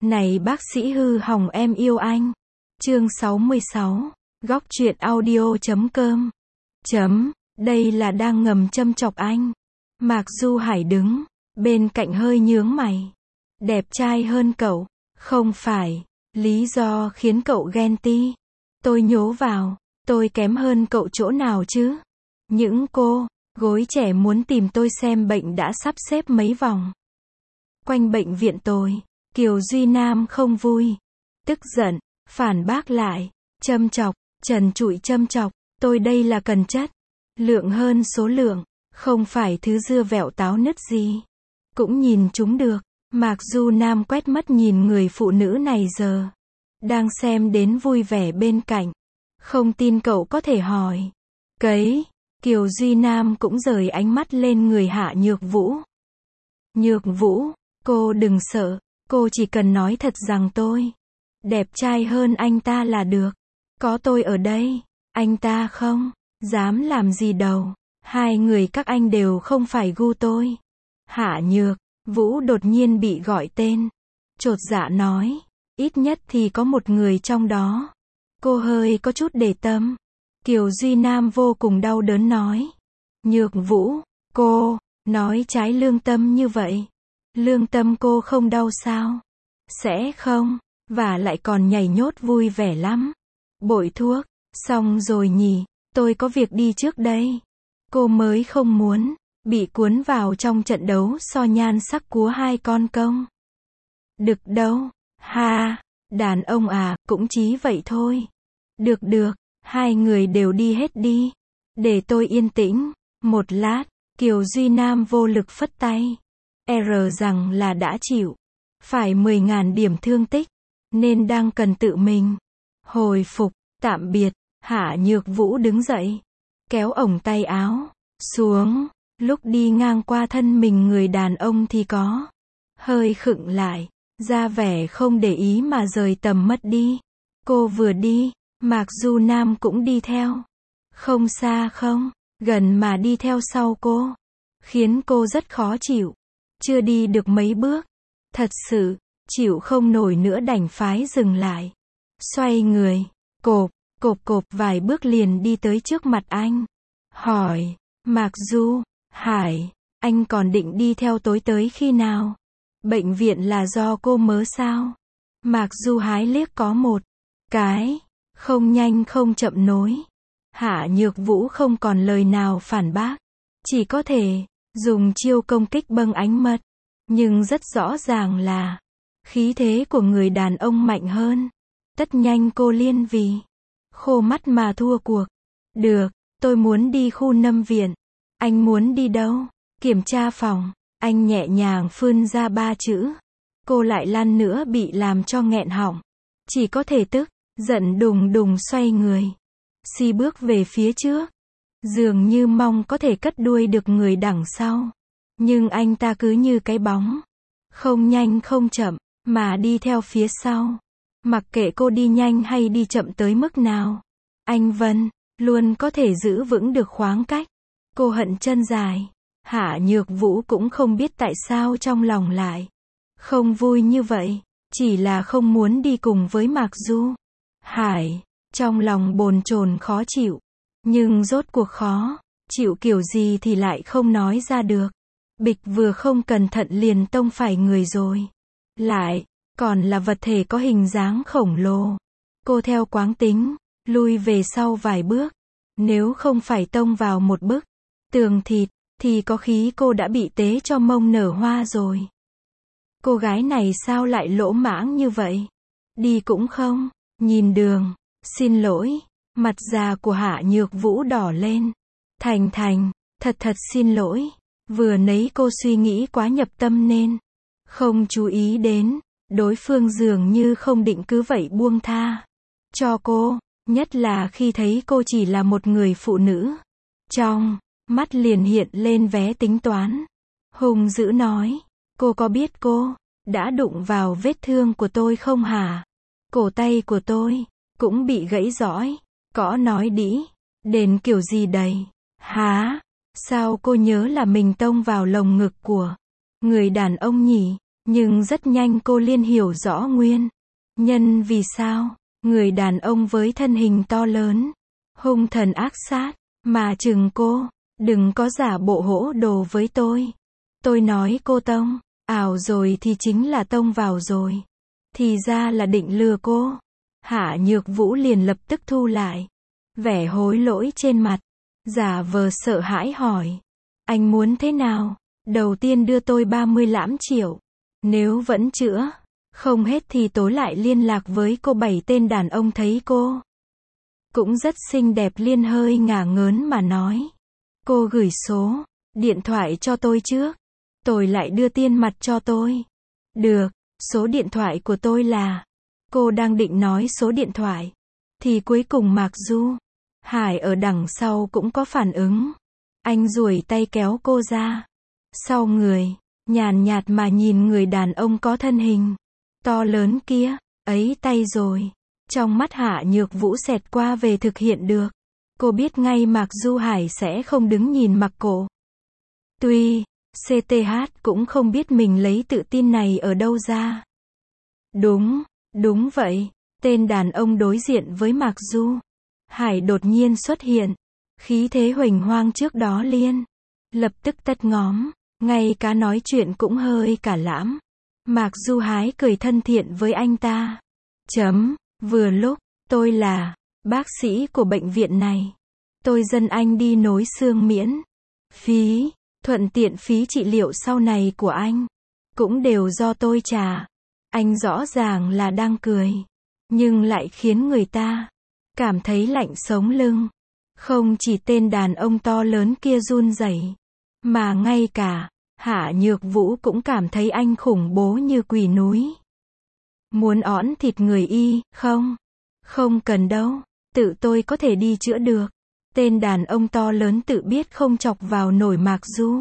Này bác sĩ hư hỏng em yêu anh. Chương 66. Góc truyện audio.com. Đây là đang ngầm châm chọc anh. Mạc Du Hải đứng bên cạnh hơi nhướng mày. Đẹp trai hơn cậu. Không phải lý do khiến cậu ghen ti. Tôi nhố vào, tôi kém hơn cậu chỗ nào chứ? Những cô gối trẻ muốn tìm tôi xem bệnh đã sắp xếp mấy vòng quanh bệnh viện tôi. Kiều Duy Nam không vui, tức giận, phản bác lại, châm chọc, trần trụi châm chọc, tôi đây là cần chất, lượng hơn số lượng, không phải thứ dưa vẹo táo nứt gì. Cũng nhìn chúng được. Mạc Du Nam quét mắt nhìn người phụ nữ này giờ đang xem đến vui vẻ bên cạnh. Không tin cậu có thể hỏi. Cấy, Kiều Duy Nam cũng rời ánh mắt lên người Hạ Nhược Vũ. Nhược Vũ, cô đừng sợ, cô chỉ cần nói thật rằng tôi đẹp trai hơn anh ta là được. Có tôi ở đây, anh ta không dám làm gì đâu. Hai người các anh đều không phải gu tôi. Hạ Nhược Vũ đột nhiên bị gọi tên. Chột dạ nói, ít nhất thì có một người trong đó. Cô hơi có chút để tâm. Kiều Duy Nam vô cùng đau đớn nói. Nhược Vũ, cô nói trái lương tâm như vậy. Lương tâm cô không đau sao? Sẽ không, và lại còn nhảy nhót vui vẻ lắm. Bội thuốc, xong rồi nhỉ, tôi có việc đi trước đây. Cô mới không muốn bị cuốn vào trong trận đấu so nhan sắc của hai con công. Được đâu, ha, đàn ông à, cũng chí vậy thôi. Được, hai người đều đi hết đi. Để tôi yên tĩnh, một lát. Kiều Duy Nam vô lực phất tay. Rằng là đã chịu phải 10.000 điểm thương tích, nên đang cần tự mình hồi phục. Tạm biệt. Hạ Nhược Vũ đứng dậy, kéo ổng tay áo xuống. Lúc đi ngang qua thân mình người đàn ông thì có hơi khựng lại, ra vẻ không để ý mà rời tầm mất đi. Cô vừa đi, Mạc Du Nam cũng đi theo. Không xa không gần mà đi theo sau cô, khiến cô rất khó chịu. Chưa đi được mấy bước, thật sự chịu không nổi nữa đành phái dừng lại. Xoay người, cộp vài bước liền đi tới trước mặt anh. Hỏi, Mạc Du Hải, anh còn định đi theo tối tới khi nào? Bệnh viện là do cô mớ sao? Mạc Du Hải liếc có một cái, không nhanh không chậm nối. Hạ Nhược Vũ không còn lời nào phản bác, chỉ có thể dùng chiêu công kích bâng ánh mật. Nhưng rất rõ ràng là khí thế của người đàn ông mạnh hơn. Tất nhanh cô liên vì khô mắt mà thua cuộc. Được, tôi muốn đi khu nâm viện. Anh muốn đi đâu? Kiểm tra phòng. Anh nhẹ nhàng phun ra 3 chữ. Cô lại lăn nữa bị làm cho nghẹn họng. Chỉ có thể tức giận đùng đùng xoay người, bước về phía trước. Dường như mong có thể cất đuôi được người đằng sau. Nhưng anh ta cứ như cái bóng, không nhanh không chậm, mà đi theo phía sau. Mặc kệ cô đi nhanh hay đi chậm tới mức nào, anh Vân luôn có thể giữ vững được khoảng cách. Cô hận chân dài. Hạ Nhược Vũ cũng không biết tại sao trong lòng lại không vui như vậy, chỉ là không muốn đi cùng với Mạc Du Hải. Trong lòng bồn chồn khó chịu, nhưng rốt cuộc khó chịu kiểu gì thì lại không nói ra được. Bịch vừa không cẩn thận liền tông phải người rồi. Lại còn là vật thể có hình dáng khổng lồ. Cô theo quán tính lui về sau vài bước. Nếu không phải tông vào một bức tường thịt thì có khí cô đã bị tế cho mông nở hoa rồi. Cô gái này sao lại lỗ mãng như vậy? Đi cũng không nhìn đường. Xin lỗi. Mặt già của Hạ Nhược Vũ đỏ lên. Thành, thật xin lỗi. Vừa nấy cô suy nghĩ quá nhập tâm nên không chú ý đến đối phương dường như không định cứ vậy buông tha cho cô, nhất là khi thấy cô chỉ là một người phụ nữ. Trong mắt liền hiện lên vé tính toán. Hùng dữ nói, cô có biết cô đã đụng vào vết thương của tôi không hả? Cổ tay của tôi cũng bị gãy rõi. Có nói đĩ đền kiểu gì đây? Hả? Sao cô nhớ là mình tông vào lồng ngực của người đàn ông nhỉ? Nhưng rất nhanh cô liền hiểu rõ nguyên nhân vì sao người đàn ông với thân hình to lớn, hung thần ác sát, mà chừng cô, đừng có giả bộ hỗn đồ với tôi. Tôi nói cô tông, ảo rồi thì chính là tông vào rồi. Thì ra là định lừa cô. Hạ Nhược Vũ liền lập tức thu lại vẻ hối lỗi trên mặt, giả vờ sợ hãi hỏi. Anh muốn thế nào? Đầu tiên đưa tôi 30 lãm triệu. Nếu vẫn chữa không hết thì tối lại liên lạc với cô. 7 tên đàn ông thấy cô cũng rất xinh đẹp liền hơi ngả ngớn mà nói. Cô gửi số điện thoại cho tôi trước. Tôi lại đưa tiền mặt cho tôi. Được, số điện thoại của tôi là... Cô đang định nói số điện thoại. Thì cuối cùng Mạc Du Hải ở đằng sau cũng có phản ứng. Anh duỗi tay kéo cô ra sau người, nhàn nhạt mà nhìn người đàn ông có thân hình to lớn kia. Ấy tay rồi. Trong mắt Hạ Nhược Vũ xẹt qua về thực hiện được. Cô biết ngay Mạc Du Hải sẽ không đứng nhìn mặc cổ. Tuy CTH cũng không biết mình lấy tự tin này ở đâu ra. Đúng vậy. Tên đàn ông đối diện với Mạc Du Hải đột nhiên xuất hiện. Khí thế huỳnh hoang trước đó liên lập tức tắt ngóm. Ngay cả nói chuyện cũng hơi cả lãm. Mạc Du Hải cười thân thiện với anh ta. Vừa lúc, tôi là bác sĩ của bệnh viện này. Tôi dẫn anh đi nối xương miễn phí, thuận tiện phí trị liệu sau này của anh cũng đều do tôi trả. Anh rõ ràng là đang cười, nhưng lại khiến người ta cảm thấy lạnh sống lưng. Không chỉ tên đàn ông to lớn kia run rẩy, mà ngay cả Hạ Nhược Vũ cũng cảm thấy anh khủng bố như quỷ núi. Muốn õn thịt người y, không cần đâu, tự tôi có thể đi chữa được. Tên đàn ông to lớn tự biết không chọc vào nổi Mạc Du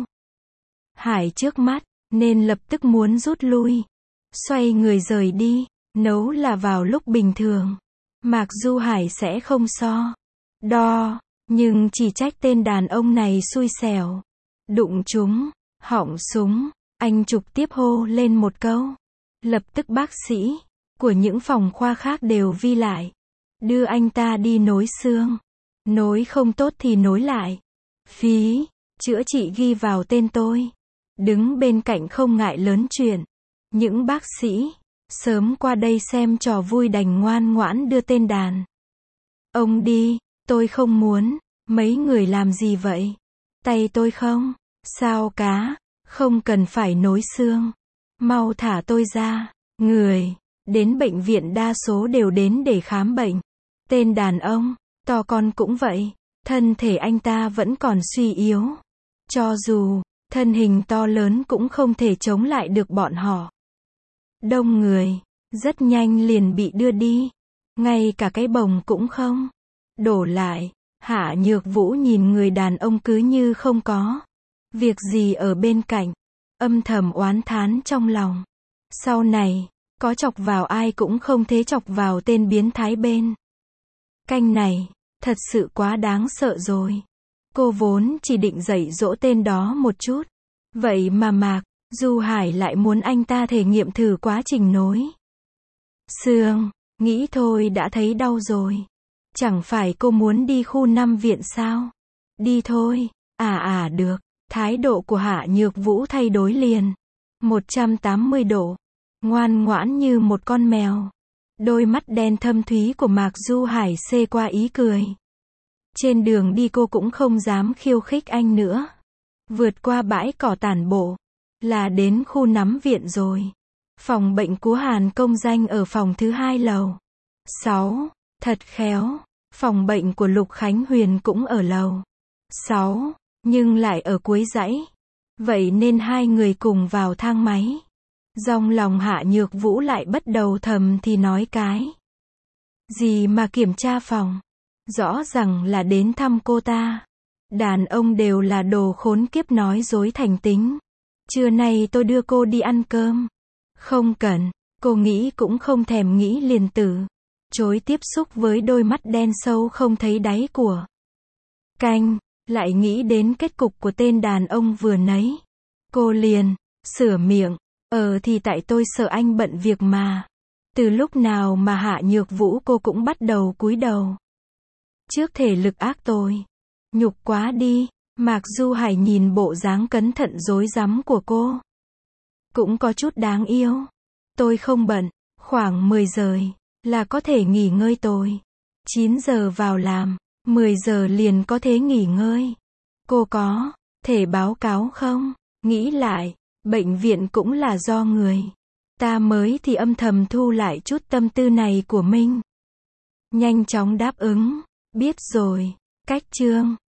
Hải trước mắt, nên lập tức muốn rút lui. Xoay người rời đi. Nấu là vào lúc bình thường, Mạc Du Hải sẽ không so đo, nhưng chỉ trách tên đàn ông này xui xẻo. Đụng trúng họng súng, anh trực tiếp hô lên một câu. Lập tức bác sĩ của những phòng khoa khác đều vi lại. Đưa anh ta đi nối xương. Nối không tốt thì nối lại. Phí chữa trị ghi vào tên tôi. Đứng bên cạnh không ngại lớn chuyện. Những bác sĩ sớm qua đây xem trò vui đành ngoan ngoãn đưa tên đàn ông đi. Tôi không muốn. Mấy người làm gì vậy? Tay tôi không sao cả. Không cần phải nối xương. Mau thả tôi ra. Người đến bệnh viện đa số đều đến để khám bệnh. Tên đàn ông to con cũng vậy. Thân thể anh ta vẫn còn suy yếu. Cho dù thân hình to lớn cũng không thể chống lại được bọn họ. Đông người rất nhanh liền bị đưa đi. Ngay cả cái bồng cũng không đổ lại. Hạ Nhược Vũ nhìn người đàn ông cứ như không có việc gì ở bên cạnh, âm thầm oán thán trong lòng. Sau này có chọc vào ai cũng không thế chọc vào tên biến thái bên canh này. Thật sự quá đáng sợ rồi. Cô vốn chỉ định dạy dỗ tên đó một chút. Vậy mà Mạc Du Hải lại muốn anh ta thể nghiệm thử quá trình nối xương. Nghĩ thôi đã thấy đau rồi. Chẳng phải cô muốn đi khu 5 viện sao? Đi thôi. Được. Thái độ của Hạ Nhược Vũ thay đổi liền 180 độ. Ngoan ngoãn như một con mèo. Đôi mắt đen thâm thúy của Mạc Du Hải xê qua ý cười. Trên đường đi cô cũng không dám khiêu khích anh nữa. Vượt qua bãi cỏ tản bộ là đến khu nắm viện rồi. Phòng bệnh của Hàn công danh ở phòng thứ 2 lầu 6. Thật khéo, phòng bệnh của Lục Khánh Huyền cũng ở lầu 6, nhưng lại ở cuối dãy. Vậy nên hai người cùng vào thang máy. Trong lòng Hạ Nhược Vũ lại bắt đầu thầm thì nói cái gì mà kiểm tra phòng. Rõ ràng là đến thăm cô ta. Đàn ông đều là đồ khốn kiếp nói dối thành tính. Trưa nay tôi đưa cô đi ăn cơm. Không cần. Cô nghĩ cũng không thèm nghĩ liền từ chối tiếp xúc với đôi mắt đen sâu không thấy đáy của canh. Lại nghĩ đến kết cục của tên đàn ông vừa nấy. Cô liền sửa miệng. Thì tại tôi sợ anh bận việc mà. Từ lúc nào mà Hạ Nhược Vũ cô cũng bắt đầu cúi đầu trước thể lực ác tôi. Nhục quá đi. Mạc Du Hải nhìn bộ dáng cẩn thận rối rắm của cô. Cũng có chút đáng yêu. Tôi không bận. Khoảng 10 giờ là có thể nghỉ ngơi tôi. 9 giờ vào làm. 10 giờ liền có thể nghỉ ngơi. Cô có thể báo cáo không? Nghĩ lại, bệnh viện cũng là do người ta mới thì âm thầm thu lại chút tâm tư này của mình. Nhanh chóng đáp ứng. Biết rồi. Cách chương